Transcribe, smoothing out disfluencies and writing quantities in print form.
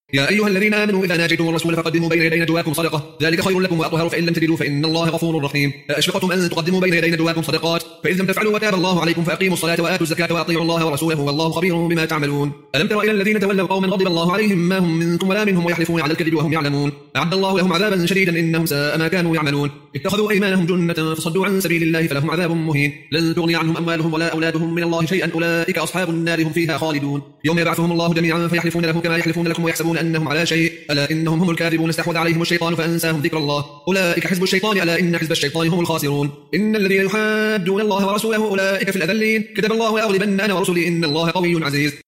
يا أيها الذين آمنوا إذا ناجيتم الرسول فقدموا بين يدي نجواكم صدقة ذلك خير لكم وأطهر فإن لم تجدوا فإن الله غفور رحيم أأشفقتم أن تقدموا بين يدي نجواكم صدقات فإذ لم تفعلوا وتاب الله عليكم فأقيموا الصلاة وآتوا الزكاة وأطيعوا الله ورسوله والله خبير بما تعملون ألم تر إلى الذين تولوا قوما غضب الله عليهم ما هم منكم ولا منهم ويحلفون على الكذب وهم يعلمون أعد الله لهم عذابا شديدا إنهم ساء ما كانوا يعملون اتخذوا أيمانهم جنة فصدوا عن سبيل الله فلهم عذاب مهين لن تغني عنهم أموالهم ولا أولادهم من الله شيئا أولئك أصحاب النار هم فيها خالدون يوم يبعثهم الله جميعا فيحلفون له كما يحلفون لكم ويحسبون أنهم على شيء ألا إنهم هم الكاذبون استحوذ عليهم الشيطان فأنساهم ذكر الله أولئك حزب الشيطان ألا إن حزب الشيطان هم الخاسرون إن الذين يحادون الله ورسوله أولئك في الأذلين كتب الله لأغلبن أنا ورسلي إن الله قوي عزيز